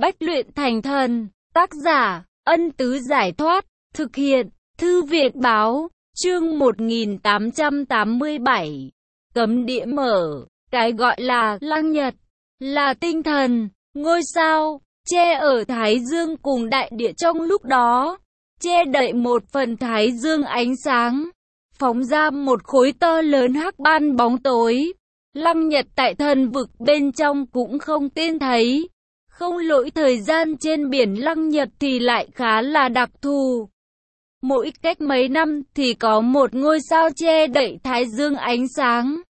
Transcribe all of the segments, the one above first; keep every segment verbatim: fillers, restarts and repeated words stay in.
Bách luyện thành thần. Tác giả, Ân Tứ Giải Thoát. Thực hiện, Thư Việt Báo. Chương một nghìn tám trăm tám mươi bảy. Cấm địa mở. Cái gọi là Lăng Nhật là tinh thần, ngôi sao, che ở Thái Dương cùng đại địa trong lúc đó, che đậy một phần Thái Dương ánh sáng, phóng ra một khối to lớn hắc ban bóng tối. Lăng Nhật tại thần vực bên trong cũng không tên thấy. Không lỗi thời gian trên biển Lăng Nhật thì lại khá là đặc thù. Mỗi cách mấy năm thì có một ngôi sao che đậy Thái Dương ánh sáng,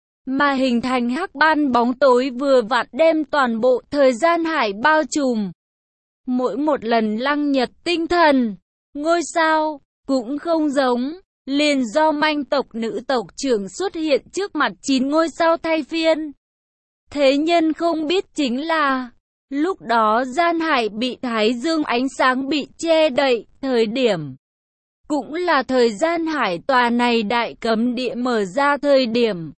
mà hình thành hắc ban bóng tối vừa vặn đem toàn bộ thời gian hải bao trùm. Mỗi một lần Lăng Nhật tinh thần, ngôi sao, cũng không giống, liền do manh tộc nữ tộc trưởng xuất hiện trước mặt chín ngôi sao thay phiên. Thế nhân không biết chính là, lúc đó gian hải bị Thái Dương ánh sáng bị che đậy, thời điểm cũng là thời gian hải tòa này đại cấm địa mở ra thời điểm.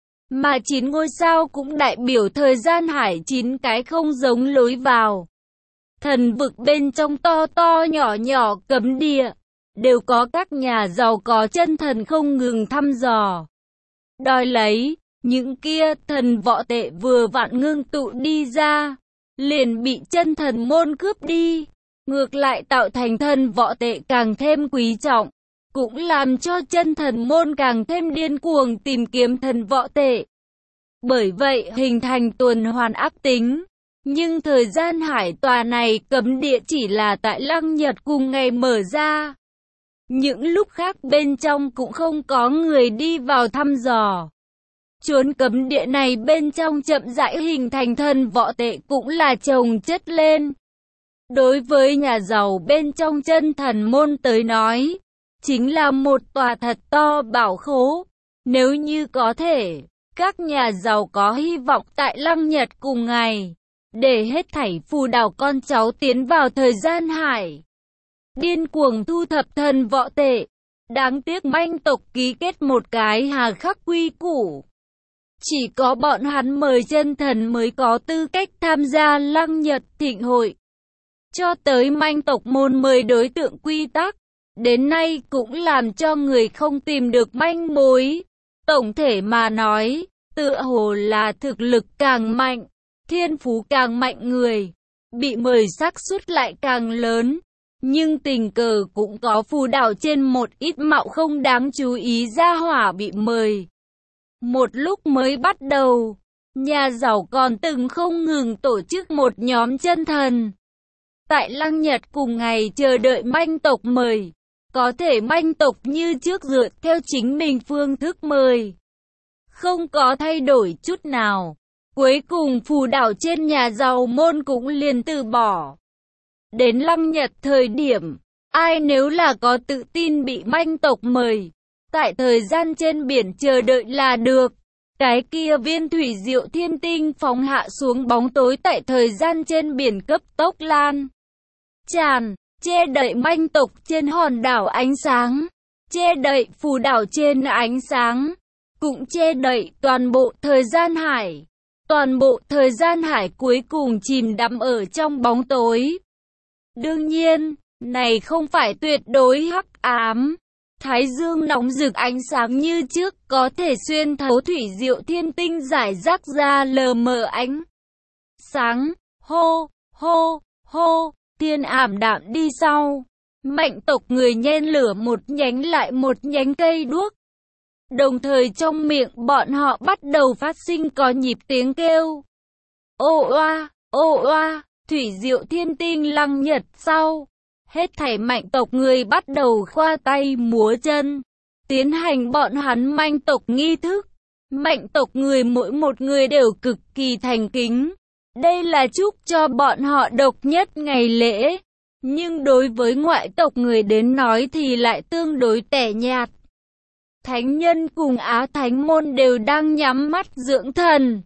Mà chín ngôi sao cũng đại biểu thời gian hải chín cái không giống lối vào. Thần vực bên trong to to nhỏ nhỏ cấm địa, đều có các nhà giàu có chân thần không ngừng thăm dò, đòi lấy. Những kia thần võ tệ vừa vặn ngưng tụ đi ra, liền bị chân thần môn cướp đi. Ngược lại tạo thành thần võ tệ càng thêm quý trọng, cũng làm cho chân thần môn càng thêm điên cuồng tìm kiếm thần võ tệ. Bởi vậy hình thành tuần hoàn ác tính. Nhưng thời gian hải tòa này cấm địa chỉ là tại Lăng Nhật cùng ngày mở ra. Những lúc khác bên trong cũng không có người đi vào thăm dò. Chốn cấm địa này bên trong chậm rãi hình thành thần võ tệ cũng là chồng chất lên. Đối với nhà giàu bên trong chân thần môn tới nói, chính là một tòa thật to bảo khố. Nếu như có thể, các nhà giàu có hy vọng tại Lăng Nhật cùng ngày, để hết thảy phù đảo con cháu tiến vào thời gian hải, điên cuồng thu thập thần võ tệ. Đáng tiếc manh tộc ký kết một cái hà khắc quy củ. Chỉ có bọn hắn mời chân thần mới có tư cách tham gia Lăng Nhật thịnh hội. Cho tới manh tộc môn mời đối tượng quy tắc, đến nay cũng làm cho người không tìm được manh mối. Tổng thể mà nói, tựa hồ là thực lực càng mạnh, thiên phú càng mạnh người, bị mời xác suất lại càng lớn. Nhưng tình cờ cũng có phù đảo trên một ít mạo không đáng chú ý gia hỏa bị mời. Một lúc mới bắt đầu, nhà giàu còn từng không ngừng tổ chức một nhóm chân thần tại Lăng Nhật cùng ngày chờ đợi manh tộc mời. Có thể manh tộc như trước dựa theo chính mình phương thức mời, không có thay đổi chút nào. Cuối cùng phù đảo trên nhà giàu môn cũng liền từ bỏ. Đến Lăng Nhật thời điểm, ai nếu là có tự tin bị manh tộc mời, tại thời gian trên biển chờ đợi là được. Cái kia viên thủy diệu thiên tinh phóng hạ xuống bóng tối tại thời gian trên biển cấp tốc lan tràn, che đậy manh tộc trên hòn đảo ánh sáng, che đậy phù đảo trên ánh sáng, cũng che đậy toàn bộ thời gian hải. Toàn bộ thời gian hải cuối cùng chìm đắm ở trong bóng tối. Đương nhiên, này không phải tuyệt đối hắc ám. Thái Dương nóng rực ánh sáng như trước, có thể xuyên thấu thủy diệu thiên tinh giải rác ra lờ mờ ánh sáng. Hô, hô, hô, thiên ảm đạm đi sau. Mạnh tộc người nhen lửa một nhánh lại một nhánh cây đuốc. Đồng thời trong miệng bọn họ bắt đầu phát sinh có nhịp tiếng kêu. Ô oa, ô oa, thủy diệu thiên tinh Lăng Nhật sau. Hết thảy mạnh tộc người bắt đầu khoa tay múa chân, tiến hành bọn hắn manh tộc nghi thức. Mạnh tộc người mỗi một người đều cực kỳ thành kính. Đây là chúc cho bọn họ độc nhất ngày lễ. Nhưng đối với ngoại tộc người đến nói thì lại tương đối tẻ nhạt. Thánh nhân cùng Á Thánh môn đều đang nhắm mắt dưỡng thần,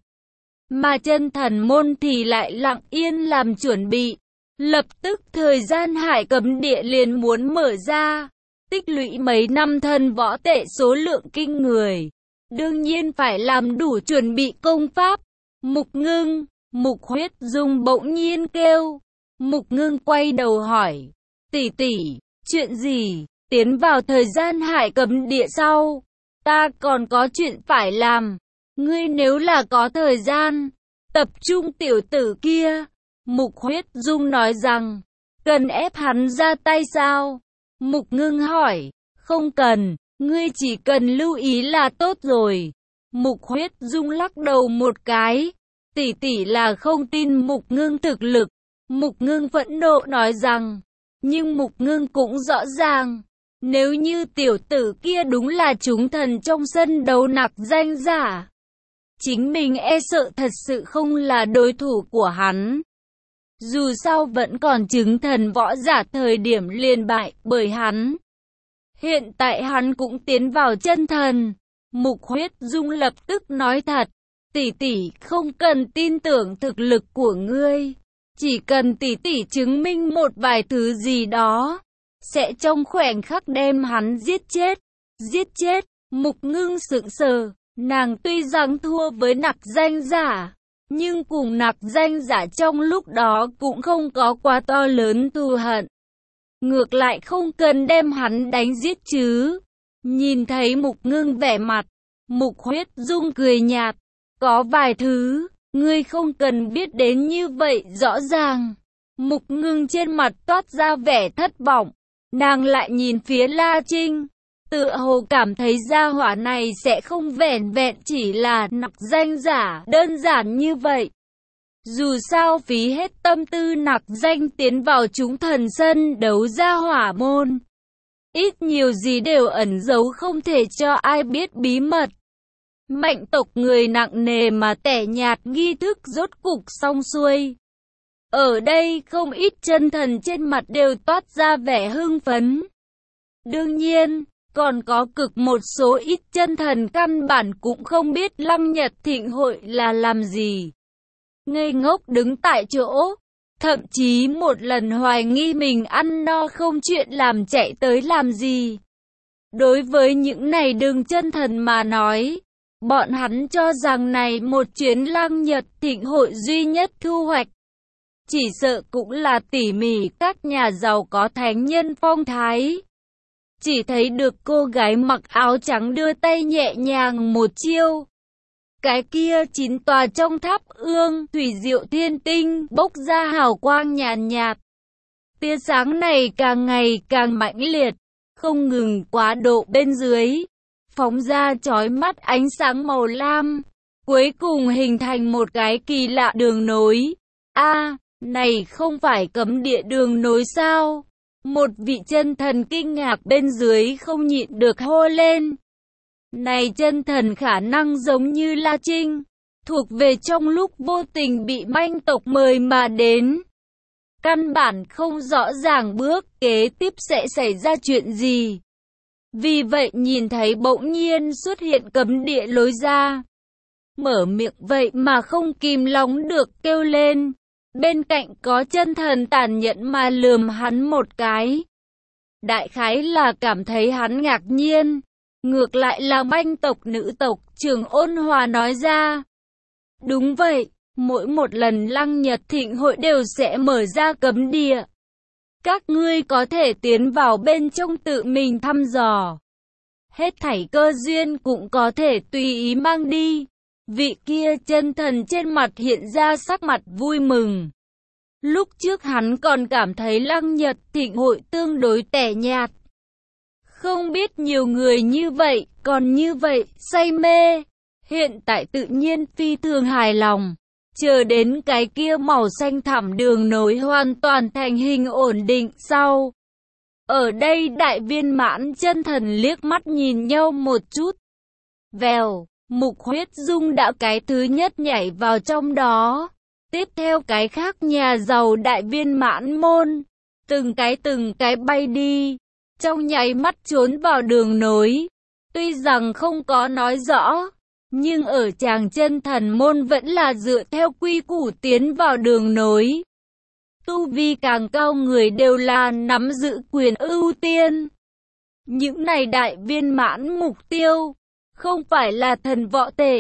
mà chân thần môn thì lại lặng yên làm chuẩn bị. Lập tức thời gian hải cấm địa liền muốn mở ra. Tích lũy mấy năm thần võ tệ số lượng kinh người, đương nhiên phải làm đủ chuẩn bị công pháp. Mục Ngưng, Mục Huyết Dung bỗng nhiên kêu. Mục Ngưng quay đầu hỏi, tỷ tỷ, chuyện gì? Tiến vào thời gian hải cấm địa sau, ta còn có chuyện phải làm. Ngươi nếu là có thời gian, tập trung tiểu tử kia. Mục Huyết Dung nói rằng, cần ép hắn ra tay sao? Mục Ngưng hỏi, không cần, ngươi chỉ cần lưu ý là tốt rồi. Mục Huyết Dung lắc đầu một cái, tỷ tỷ là không tin Mục Ngưng thực lực. Mục Ngưng phẫn nộ nói rằng, nhưng Mục Ngưng cũng rõ ràng, nếu như tiểu tử kia đúng là chúng thần trong sân đấu nặc danh giả, chính mình e sợ thật sự không là đối thủ của hắn. Dù sao vẫn còn chứng thần võ giả thời điểm liền bại bởi hắn. Hiện tại hắn cũng tiến vào chân thần. Mục Huyết Dung lập tức nói thật, tỷ tỷ không cần tin tưởng thực lực của ngươi. Chỉ cần tỷ tỷ chứng minh một vài thứ gì đó, sẽ trong khoảnh khắc đem hắn giết chết. Giết chết, Mục Ngưng sững sờ, nàng tuy rằng thua với nặc danh giả, nhưng cùng nặc danh giả trong lúc đó cũng không có quá to lớn thù hận. Ngược lại không cần đem hắn đánh giết chứ. Nhìn thấy Mục Ngưng vẻ mặt, Mục Huyết Dung cười nhạt, có vài thứ, ngươi không cần biết đến như vậy rõ ràng. Mục Ngưng trên mặt toát ra vẻ thất vọng, nàng lại nhìn phía La Trinh, tựa hồ cảm thấy gia hỏa này sẽ không vẻn vẹn chỉ là nặc danh giả đơn giản như vậy. Dù sao phí hết tâm tư nặc danh tiến vào chúng thần sân đấu gia hỏa môn, ít nhiều gì đều ẩn giấu không thể cho ai biết bí mật. Mạnh tộc người nặng nề mà tẻ nhạt nghi thức rốt cục xong xuôi. Ở đây không ít chân thần trên mặt đều toát ra vẻ hưng phấn. Đương nhiên, còn có cực một số ít chân thần căn bản cũng không biết Lăng Nhật Thịnh hội là làm gì. Ngây ngốc đứng tại chỗ, thậm chí một lần hoài nghi mình ăn no không chuyện làm chạy tới làm gì. Đối với những này đường chân thần mà nói, bọn hắn cho rằng này một chuyến Lăng Nhật Thịnh hội duy nhất thu hoạch. Chỉ sợ cũng là tỉ mỉ các nhà giàu có thánh nhân phong thái. Chỉ thấy được cô gái mặc áo trắng đưa tay nhẹ nhàng một chiêu. Cái kia chín tòa trong tháp ương, thủy diệu thiên tinh, bốc ra hào quang nhàn nhạt. Tia sáng này càng ngày càng mãnh liệt, không ngừng quá độ bên dưới, phóng ra chói mắt ánh sáng màu lam, cuối cùng hình thành một cái kỳ lạ đường nối. A, à, này không phải cấm địa đường nối sao? Một vị chân thần kinh ngạc bên dưới không nhịn được hô lên. Này chân thần khả năng giống như La Trinh, thuộc về trong lúc vô tình bị manh tộc mời mà đến. Căn bản không rõ ràng bước kế tiếp sẽ xảy ra chuyện gì. Vì vậy nhìn thấy bỗng nhiên xuất hiện cấm địa lối ra. Mở miệng vậy mà không kìm lòng được kêu lên. Bên cạnh có chân thần tàn nhẫn mà lườm hắn một cái. Đại khái là cảm thấy hắn ngạc nhiên. Ngược lại là manh tộc nữ tộc trưởng ôn hòa nói ra. Đúng vậy, mỗi một lần Lăng Nhật Thịnh hội đều sẽ mở ra cấm địa. Các ngươi có thể tiến vào bên trong tự mình thăm dò. Hết thảy cơ duyên cũng có thể tùy ý mang đi. Vị kia chân thần trên mặt hiện ra sắc mặt vui mừng. Lúc trước hắn còn cảm thấy Lăng Nhật Thịnh hội tương đối tẻ nhạt. Không biết nhiều người như vậy, còn như vậy, say mê. Hiện tại tự nhiên phi thường hài lòng. Chờ đến cái kia màu xanh thẳm đường nối hoàn toàn thành hình ổn định sau. Ở đây đại viên mãn chân thần liếc mắt nhìn nhau một chút. Vèo, Mục Huyết Dung đã cái thứ nhất nhảy vào trong đó. Tiếp theo cái khác nhà giàu đại viên mãn môn. Từng cái từng cái bay đi. Trong nháy mắt trốn vào đường nối. Tuy rằng không có nói rõ, nhưng ở tràng chân thần môn vẫn là dựa theo quy củ tiến vào đường nối. Tu vi càng cao người đều là nắm giữ quyền ưu tiên. Những này đại viên mãn mục tiêu, không phải là thần võ tệ,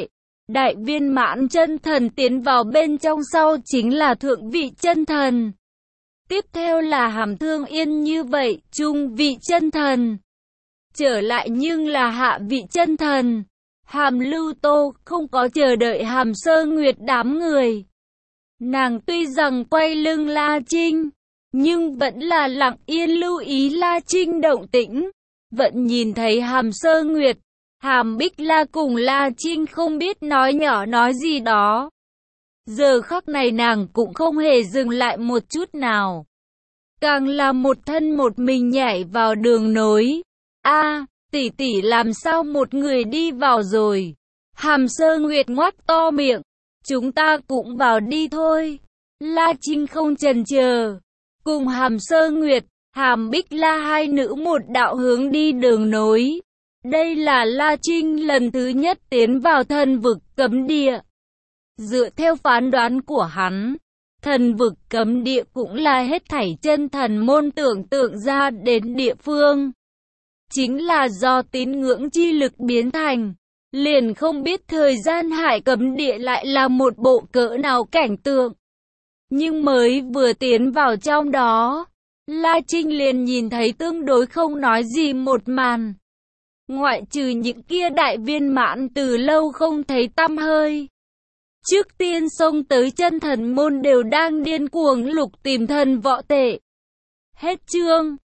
Đại viên mãn chân thần tiến vào bên trong sau chính là thượng vị chân thần. Tiếp theo là Hàm Thương Yên, như vậy, trung vị chân thần. Trở lại nhưng là hạ vị chân thần. Hàm Lưu Tô không có chờ đợi Hàm Sơ Nguyệt đám người. Nàng tuy rằng quay lưng La Trinh, nhưng vẫn là lặng yên lưu ý La Trinh động tĩnh. Vẫn nhìn thấy Hàm Sơ Nguyệt, Hàm Bích La cùng La Trinh không biết nói nhỏ nói gì đó. Giờ khắc này nàng cũng không hề dừng lại một chút nào. Càng là một thân một mình nhảy vào đường nối. A, tỷ tỷ làm sao một người đi vào rồi? Hàm Sơ Nguyệt ngoác to miệng. Chúng ta cũng vào đi thôi. La Trinh không chần chờ. Cùng Hàm Sơ Nguyệt, Hàm Bích La hai nữ một đạo hướng đi đường nối. Đây là La Trinh lần thứ nhất tiến vào thần vực cấm địa. Dựa theo phán đoán của hắn, thần vực cấm địa cũng là hết thảy chân thần môn tưởng tượng ra đến địa phương. Chính là do tín ngưỡng chi lực biến thành. Liền không biết thời gian hải cấm địa lại là một bộ cỡ nào cảnh tượng. Nhưng mới vừa tiến vào trong đó, La Trinh liền nhìn thấy tương đối không nói gì một màn. Ngoại trừ những kia đại viên mãn từ lâu không thấy tăm hơi. Trước tiên xông tới chân thần môn đều đang điên cuồng lục tìm thần võ tệ. Hết chương.